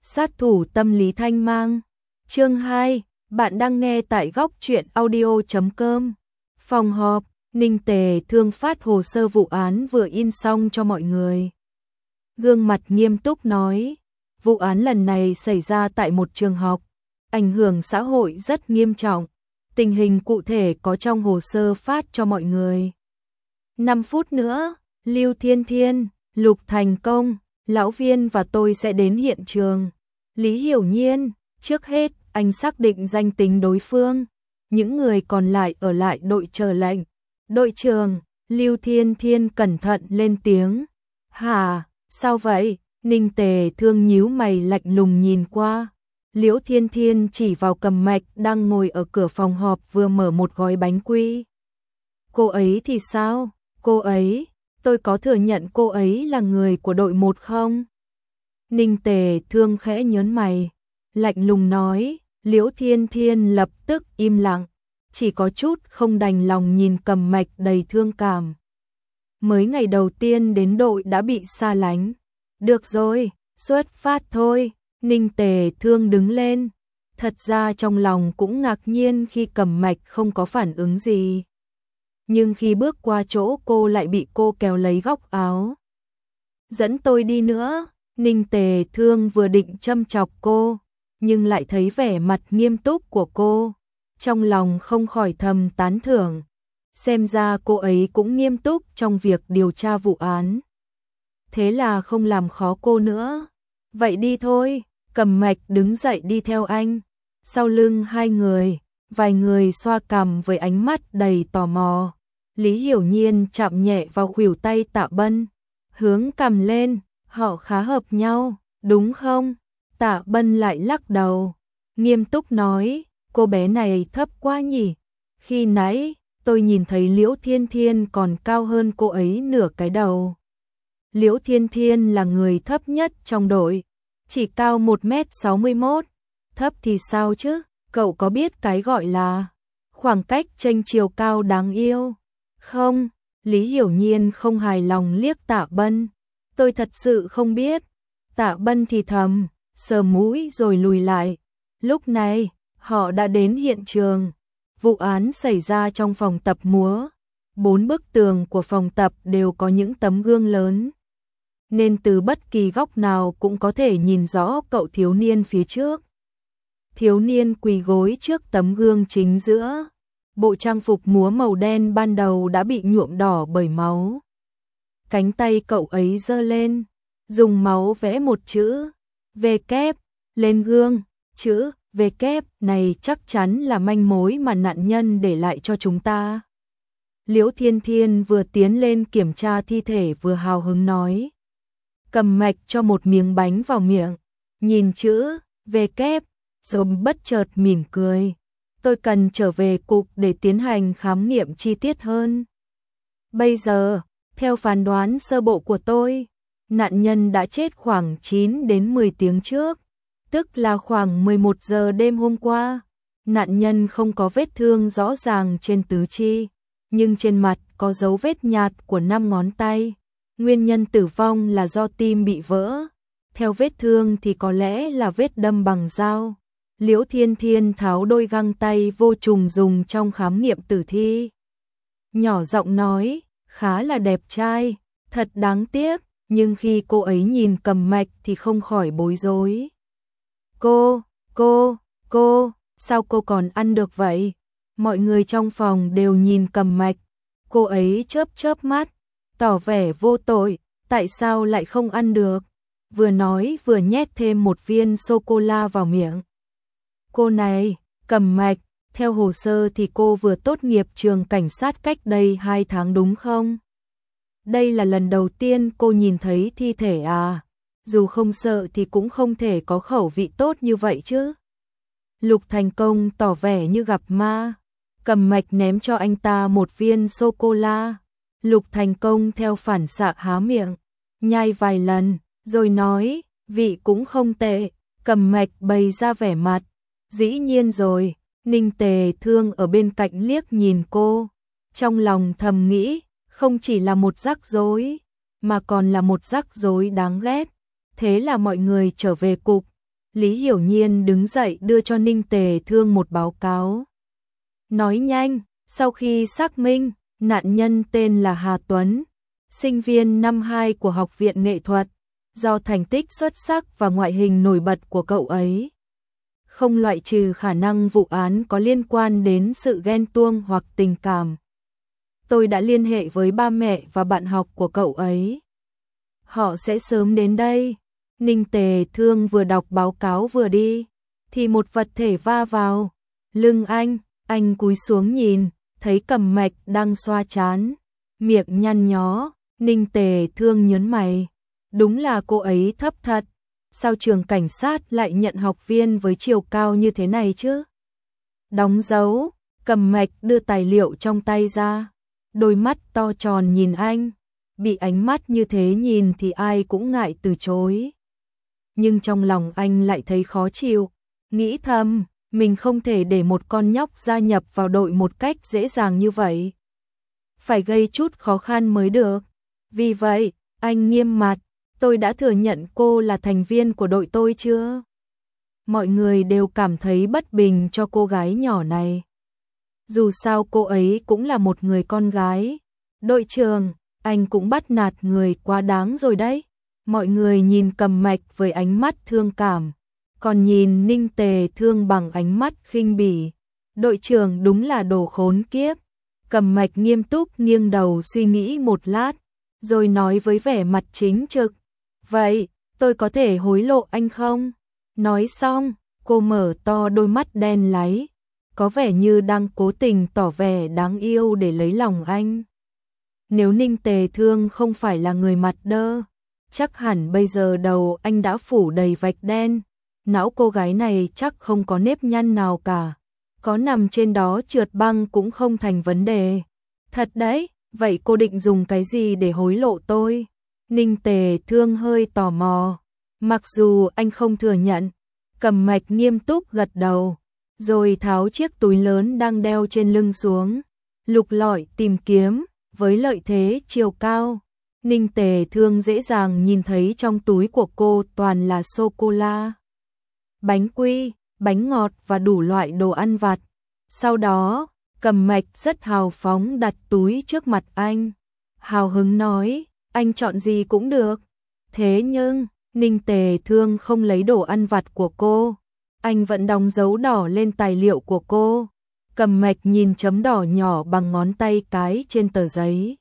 Sát thủ tâm lý thanh mang. Chương 2, bạn đang nghe tại góc truyện audio.com. Phòng họp, Ninh Tề Thương phát hồ sơ vụ án vừa in xong cho mọi người. Gương mặt nghiêm túc nói, vụ án lần này xảy ra tại một trường học, ảnh hưởng xã hội rất nghiêm trọng. Tình hình cụ thể có trong hồ sơ phát cho mọi người. 5 phút nữa, Lưu Thiên Thiên, Lục Thành Công, Lão Viên và tôi sẽ đến hiện trường. Lý Hiểu Nhiên, trước hết, anh xác định danh tính đối phương. Những người còn lại ở lại đội chờ lệnh. Đội trưởng, Lưu Thiên Thiên cẩn thận lên tiếng. Hả, sao vậy? Ninh Tề Thương nhíu mày lạnh lùng nhìn qua. Liễu Thiên Thiên chỉ vào Cầm Mạch đang ngồi ở cửa phòng họp vừa mở một gói bánh quy. Cô ấy thì sao? Cô ấy, tôi có thừa nhận cô ấy là người của đội 1 không? Ninh Tề Thương khẽ nhớn mày, lạnh lùng nói. Liễu Thiên Thiên lập tức im lặng, chỉ có chút không đành lòng nhìn Cầm Mạch đầy thương cảm. Mới ngày đầu tiên đến đội đã bị xa lánh. Được rồi, xuất phát thôi. Ninh Tề Thương đứng lên. Thật ra trong lòng cũng ngạc nhiên khi Cầm Mạch không có phản ứng gì. Nhưng khi bước qua chỗ cô lại bị cô kéo lấy góc áo. Dẫn tôi đi nữa. Ninh Tề Thương vừa định châm chọc cô, nhưng lại thấy vẻ mặt nghiêm túc của cô. Trong lòng không khỏi thầm tán thưởng. Xem ra cô ấy cũng nghiêm túc trong việc điều tra vụ án. Thế là không làm khó cô nữa. Vậy đi thôi. Cầm Mạch đứng dậy đi theo anh. Sau lưng hai người, vài người xoa cằm với ánh mắt đầy tò mò. Lý Hiểu Nhiên chạm nhẹ vào khuỷu tay Tạ Bân, hướng cằm lên, họ khá hợp nhau, đúng không? Tạ Bân lại lắc đầu, nghiêm túc nói, cô bé này thấp quá nhỉ? Khi nãy, tôi nhìn thấy Liễu Thiên Thiên còn cao hơn cô ấy nửa cái đầu. Liễu Thiên Thiên là người thấp nhất trong đội, chỉ cao 1m61. Thấp thì sao chứ? Cậu có biết cái gọi là khoảng cách chênh chiều cao đáng yêu không? Lý Hiểu Nhiên không hài lòng liếc Tạ Bân. Tôi thật sự không biết. Tạ Bân thì thầm, sờ mũi rồi lùi lại. Lúc này, họ đã đến hiện trường. Vụ án xảy ra trong phòng tập múa. 4 bức tường của phòng tập đều có những tấm gương lớn, nên từ bất kỳ góc nào cũng có thể nhìn rõ cậu thiếu niên phía trước. Thiếu niên quỳ gối trước tấm gương chính giữa. Bộ trang phục múa màu đen ban đầu đã bị nhuộm đỏ bởi máu. Cánh tay cậu ấy giơ lên, dùng máu vẽ một chữ V kép lên gương. Chữ V kép này chắc chắn là manh mối mà nạn nhân để lại cho chúng ta. Liễu Thiên Thiên vừa tiến lên kiểm tra thi thể vừa hào hứng nói. Cầm Mạch cho một miếng bánh vào miệng, nhìn chữ V kép, rồi bất chợt mỉm cười. Tôi cần trở về cục để tiến hành khám nghiệm chi tiết hơn. Bây giờ, theo phán đoán sơ bộ của tôi, nạn nhân đã chết khoảng 9 đến 10 tiếng trước, tức là khoảng 11 giờ đêm hôm qua. Nạn nhân không có vết thương rõ ràng trên tứ chi, nhưng trên mặt có dấu vết nhạt của 5 ngón tay. Nguyên nhân tử vong là do tim bị vỡ. Theo vết thương thì có lẽ là vết đâm bằng dao. Liễu Thiên Thiên tháo đôi găng tay vô trùng dùng trong khám nghiệm tử thi. Nhỏ giọng nói, khá là đẹp trai, thật đáng tiếc, nhưng khi cô ấy nhìn Cầm Mạch thì không khỏi bối rối. Cô, sao cô còn ăn được vậy? Mọi người trong phòng đều nhìn Cầm Mạch. Cô ấy chớp mắt, tỏ vẻ vô tội, tại sao lại không ăn được? Vừa nói vừa nhét thêm một viên sô-cô-la vào miệng. Cô này, Cầm Mạch, theo hồ sơ thì cô vừa tốt nghiệp trường cảnh sát cách đây 2 tháng đúng không? Đây là lần đầu tiên cô nhìn thấy thi thể à? Dù không sợ thì cũng không thể có khẩu vị tốt như vậy chứ. Lục Thành Công tỏ vẻ như gặp ma. Cầm Mạch ném cho anh ta một viên sô-cô-la. Lục Thành Công theo phản xạ há miệng, nhai vài lần, rồi nói, vị cũng không tệ. Cầm Mạch bày ra vẻ mặt. Dĩ nhiên rồi. Ninh Tề Thương ở bên cạnh liếc nhìn cô, trong lòng thầm nghĩ, không chỉ là một rắc rối, mà còn là một rắc rối đáng ghét. Thế là mọi người trở về cục. Lý Hiểu Nhiên đứng dậy đưa cho Ninh Tề Thương một báo cáo. Nói nhanh, sau khi xác minh, nạn nhân tên là Hà Tuấn, sinh viên năm 2 của Học viện Nghệ thuật, do thành tích xuất sắc và ngoại hình nổi bật của cậu ấy, không loại trừ khả năng vụ án có liên quan đến sự ghen tuông hoặc tình cảm. Tôi đã liên hệ với ba mẹ và bạn học của cậu ấy. Họ sẽ sớm đến đây. Ninh Tề Thương vừa đọc báo cáo vừa đi, thì một vật thể va vào lưng anh cúi xuống nhìn, thấy Cầm Mạch đang xoa trán, miệng nhăn nhó. Ninh Tề Thương nhớn mày, đúng là cô ấy thấp thật, sao trường cảnh sát lại nhận học viên với chiều cao như thế này chứ? Đóng dấu, Cầm Mạch đưa tài liệu trong tay ra, đôi mắt to tròn nhìn anh, bị ánh mắt như thế nhìn thì ai cũng ngại từ chối. Nhưng trong lòng anh lại thấy khó chịu, nghĩ thầm, mình không thể để một con nhóc gia nhập vào đội một cách dễ dàng như vậy. Phải gây chút khó khăn mới được. Vì vậy, anh nghiêm mặt, tôi đã thừa nhận cô là thành viên của đội tôi chưa? Mọi người đều cảm thấy bất bình cho cô gái nhỏ này. Dù sao cô ấy cũng là một người con gái. Đội trưởng, anh cũng bắt nạt người quá đáng rồi đấy. Mọi người nhìn Cầm Mạch với ánh mắt thương cảm, còn nhìn Ninh Tề Thương bằng ánh mắt khinh bỉ. Đội trưởng đúng là đồ khốn kiếp. Cầm Mạch nghiêm túc nghiêng đầu suy nghĩ một lát, rồi nói với vẻ mặt chính trực. Vậy, tôi có thể hối lộ anh không? Nói xong, cô mở to đôi mắt đen láy, có vẻ như đang cố tình tỏ vẻ đáng yêu để lấy lòng anh. Nếu Ninh Tề Thương không phải là người mặt đơ, chắc hẳn bây giờ đầu anh đã phủ đầy vạch đen. Não cô gái này chắc không có nếp nhăn nào cả, có nằm trên đó trượt băng cũng không thành vấn đề. Thật đấy, vậy cô định dùng cái gì để hối lộ tôi? Ninh Tề Thương hơi tò mò, mặc dù anh không thừa nhận. Cầm Mạch nghiêm túc gật đầu, rồi tháo chiếc túi lớn đang đeo trên lưng xuống, lục lọi tìm kiếm. Với lợi thế chiều cao, Ninh Tề Thương dễ dàng nhìn thấy trong túi của cô toàn là sô-cô-la, bánh quy, bánh ngọt và đủ loại đồ ăn vặt. Sau đó, Cầm Mạch rất hào phóng đặt túi trước mặt anh, hào hứng nói, anh chọn gì cũng được. Thế nhưng, Ninh Tề Thương không lấy đồ ăn vặt của cô, anh vẫn đóng dấu đỏ lên tài liệu của cô. Cầm Mạch nhìn chấm đỏ nhỏ bằng ngón tay cái trên tờ giấy,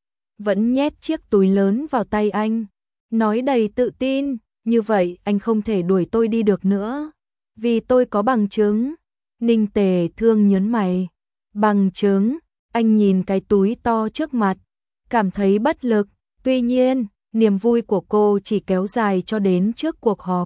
vẫn nhét chiếc túi lớn vào tay anh, nói đầy tự tin, như vậy anh không thể đuổi tôi đi được nữa, vì tôi có bằng chứng. Ninh Tề Thương nhớn mày, bằng chứng? Anh nhìn cái túi to trước mặt, cảm thấy bất lực. Tuy nhiên, niềm vui của cô chỉ kéo dài cho đến trước cuộc họp.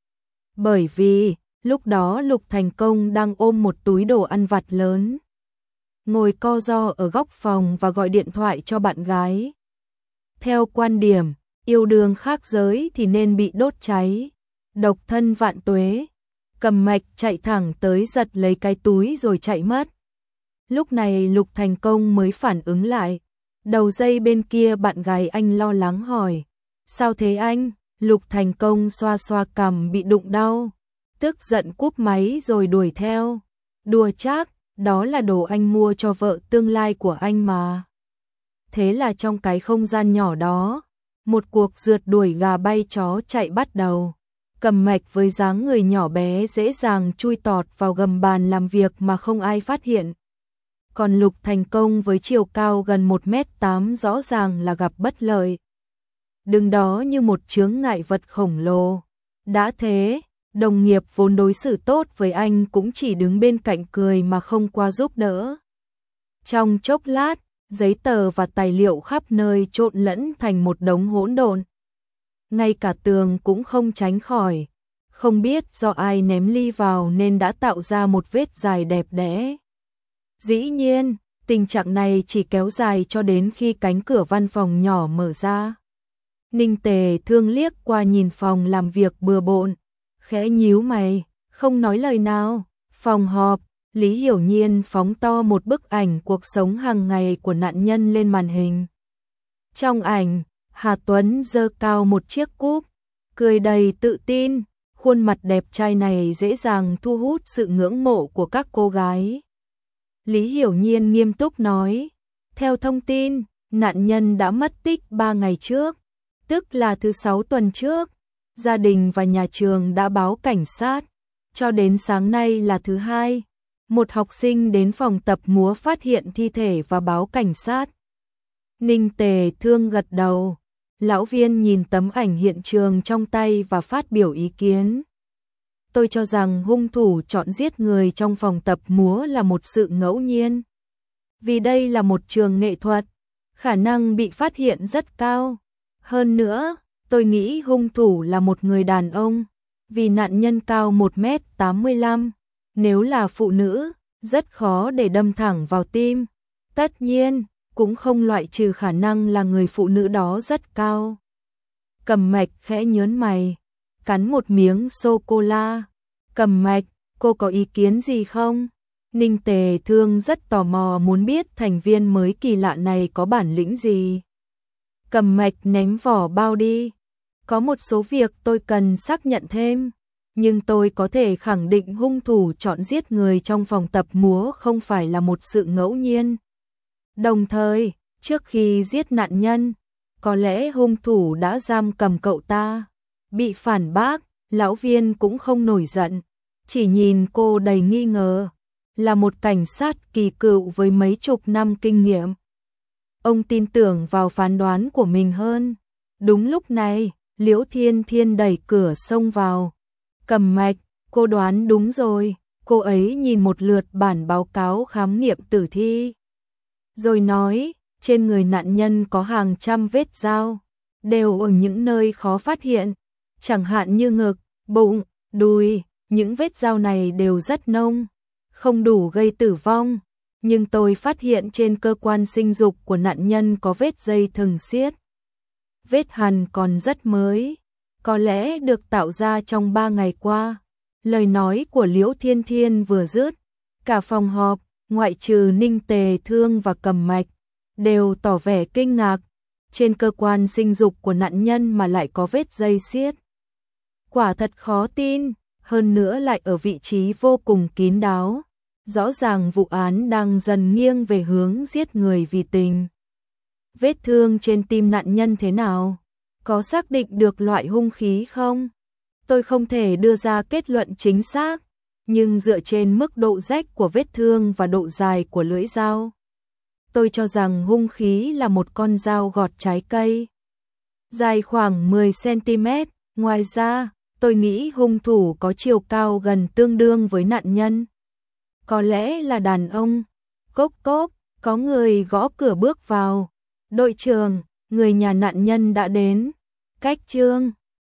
Bởi vì, lúc đó Lục Thành Công đang ôm một túi đồ ăn vặt lớn, ngồi co ro ở góc phòng và gọi điện thoại cho bạn gái. Theo quan điểm, yêu đương khác giới thì nên bị đốt cháy, độc thân vạn tuế. Cầm Mạch chạy thẳng tới giật lấy cái túi rồi chạy mất. Lúc này Lục Thành Công mới phản ứng lại. Đầu dây bên kia bạn gái anh lo lắng hỏi, sao thế anh? Lục Thành Công xoa xoa cằm bị đụng đau, tức giận cúp máy rồi đuổi theo. Đùa chắc, đó là đồ anh mua cho vợ tương lai của anh mà. Thế là trong cái không gian nhỏ đó, một cuộc rượt đuổi gà bay chó chạy bắt đầu. Cầm Mạch với dáng người nhỏ bé dễ dàng chui tọt vào gầm bàn làm việc mà không ai phát hiện. Còn Lục Thành Công với chiều cao gần 1m8 rõ ràng là gặp bất lợi. Đứng đó như một chướng ngại vật khổng lồ. Đã thế, đồng nghiệp vốn đối xử tốt với anh cũng chỉ đứng bên cạnh cười mà không qua giúp đỡ. Trong chốc lát, giấy tờ và tài liệu khắp nơi trộn lẫn thành một đống hỗn độn. Ngay cả tường cũng không tránh khỏi. Không biết do ai ném ly vào nên đã tạo ra một vết dài đẹp đẽ. Dĩ nhiên, tình trạng này chỉ kéo dài cho đến khi cánh cửa văn phòng nhỏ mở ra. Ninh Tề Thương liếc qua nhìn phòng làm việc bừa bộn, khẽ nhíu mày, không nói lời nào. Phòng họp, Lý Hiểu Nhiên phóng to một bức ảnh cuộc sống hàng ngày của nạn nhân lên màn hình. Trong ảnh, Hà Tuấn giơ cao một chiếc cúp, cười đầy tự tin, Khuôn mặt đẹp trai này dễ dàng thu hút sự ngưỡng mộ của các cô gái. Lý Hiểu Nhiên nghiêm túc nói, theo thông tin, nạn nhân đã mất tích 3 ngày trước, tức là thứ 6 tuần trước. Gia đình và nhà trường đã báo cảnh sát, cho đến sáng nay là thứ 2. Một học sinh đến phòng tập múa phát hiện thi thể và báo cảnh sát. Ninh Tề Thương gật đầu. Lão Viên nhìn tấm ảnh hiện trường trong tay và phát biểu ý kiến. Tôi cho rằng hung thủ chọn giết người trong phòng tập múa là một sự ngẫu nhiên. Vì đây là một trường nghệ thuật, khả năng bị phát hiện rất cao. Hơn nữa, tôi nghĩ hung thủ là một người đàn ông, vì nạn nhân cao 1m85. Nếu là phụ nữ, rất khó để đâm thẳng vào tim. Tất nhiên, cũng không loại trừ khả năng là người phụ nữ đó rất cao. Cầm Mạch khẽ nhớn mày, cắn một miếng sô-cô-la. Cầm Mạch, cô có ý kiến gì không? Ninh Tề Thương rất tò mò muốn biết thành viên mới kỳ lạ này có bản lĩnh gì. Cầm Mạch ném vỏ bao đi. Có một số việc tôi cần xác nhận thêm, nhưng tôi có thể khẳng định hung thủ chọn giết người trong phòng tập múa không phải là một sự ngẫu nhiên. Đồng thời, trước khi giết nạn nhân, có lẽ hung thủ đã giam cầm cậu ta. Bị phản bác, Lão Viên cũng không nổi giận, chỉ nhìn cô đầy nghi ngờ, là một cảnh sát kỳ cựu với mấy chục năm kinh nghiệm. Ông tin tưởng vào phán đoán của mình hơn. Đúng lúc này, Liễu Thiên Thiên đẩy cửa xông vào. Cầm Mạch, cô đoán đúng rồi. Cô ấy nhìn một lượt bản báo cáo khám nghiệm tử thi, rồi nói, trên người nạn nhân có hàng trăm vết dao, đều ở những nơi khó phát hiện, chẳng hạn như ngực, bụng, đùi. Những vết dao này đều rất nông, không đủ gây tử vong, nhưng tôi phát hiện trên cơ quan sinh dục của nạn nhân có vết dây thừng siết. Vết hằn còn rất mới, có lẽ được tạo ra trong 3 ngày qua. Lời nói của Liễu Thiên Thiên vừa dứt, cả phòng họp, ngoại trừ Ninh Tề Thương và Cầm Mạch, đều tỏ vẻ kinh ngạc. Trên cơ quan sinh dục của nạn nhân mà lại có vết dây siết. Quả thật khó tin, hơn nữa lại ở vị trí vô cùng kín đáo. Rõ ràng vụ án đang dần nghiêng về hướng giết người vì tình. Vết thương trên tim nạn nhân thế nào? Có xác định được loại hung khí không? Tôi không thể đưa ra kết luận chính xác, nhưng dựa trên mức độ rách của vết thương và độ dài của lưỡi dao, tôi cho rằng hung khí là một con dao gọt trái cây, dài khoảng 10 cm. Ngoài ra, tôi nghĩ hung thủ có chiều cao gần tương đương với nạn nhân. Có lẽ là đàn ông. Cốp cốp, có người gõ cửa bước vào. Đội trưởng, người nhà nạn nhân đã đến. Cách Trương